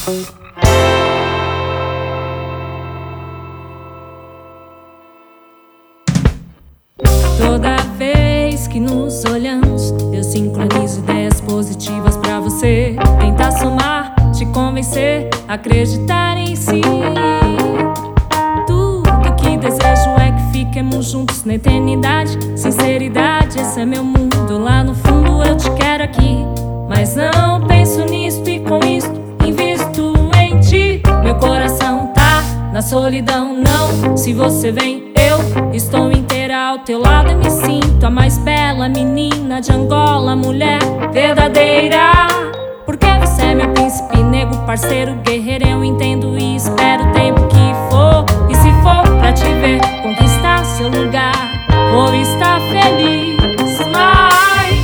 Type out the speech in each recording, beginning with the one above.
Toda vez que nos olhamos, eu sincronizo ideias positivas pra você. Tentar somar, te convencer, acreditar em si. Tudo que desejo é que fiquemos juntos na eternidade. Sinceridade, esse é meu mundo. Lá no fundo eu te quero aqui, mas não penso nisto e com isto invisto em ti. Meu coração tá na solidão, não. Se você vem, eu estou inteira ao teu lado. Eu me sinto a mais bela menina de Angola, mulher verdadeira. Porque você é meu príncipe negro, parceiro, guerreiro. Eu entendo e espero o tempo que for. E se for pra te ver conquistar seu lugar, vou estar feliz. Mas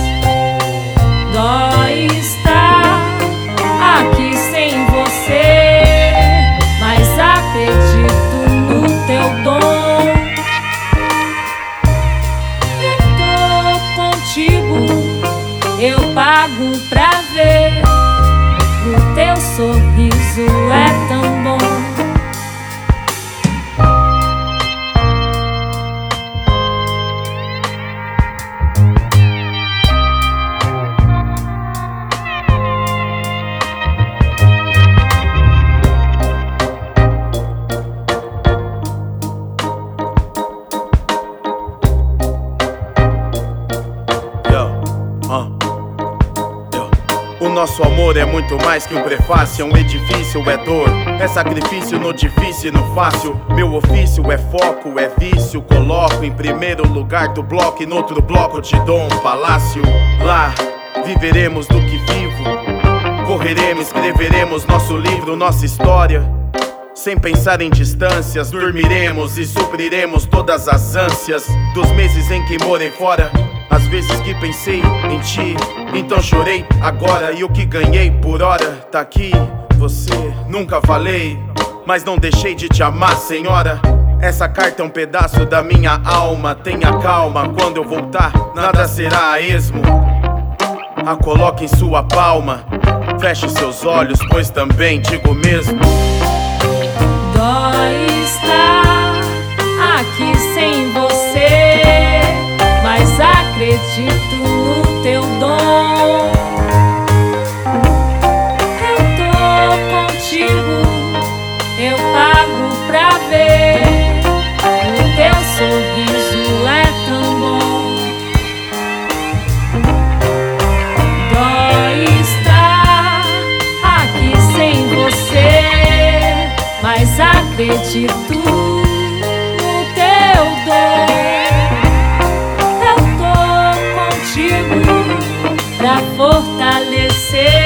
dói estar aqui sem você. Mas acredito no teu dom. Eu tô contigo, eu pago pra ver. O teu sorriso é tão bom. O nosso amor é muito mais que um prefácio, é um edifício, é dor, é sacrifício no difícil e no fácil. Meu ofício é foco, é vício. Coloco em primeiro lugar do bloco e no outro bloco te dou um palácio. Lá viveremos do que vivo, correremos, escreveremos nosso livro, nossa história. Sem pensar em distâncias, dormiremos e supriremos todas as ânsias dos meses em que morei fora. As vezes que pensei em ti, então chorei agora. E o que ganhei por hora tá aqui. Você nunca falei, mas não deixei de te amar, senhora. Essa carta é um pedaço da minha alma. Tenha calma, quando eu voltar nada será a esmo. A coloque em sua palma, feche seus olhos, pois também digo mesmo. Dói estar aqui sem você, mas acredito no teu dom. Eu tô contigo, eu pago pra ver. O teu sorriso é tão bom. Dói estar aqui sem você, mas acredito no teu dom. Pra fortalecer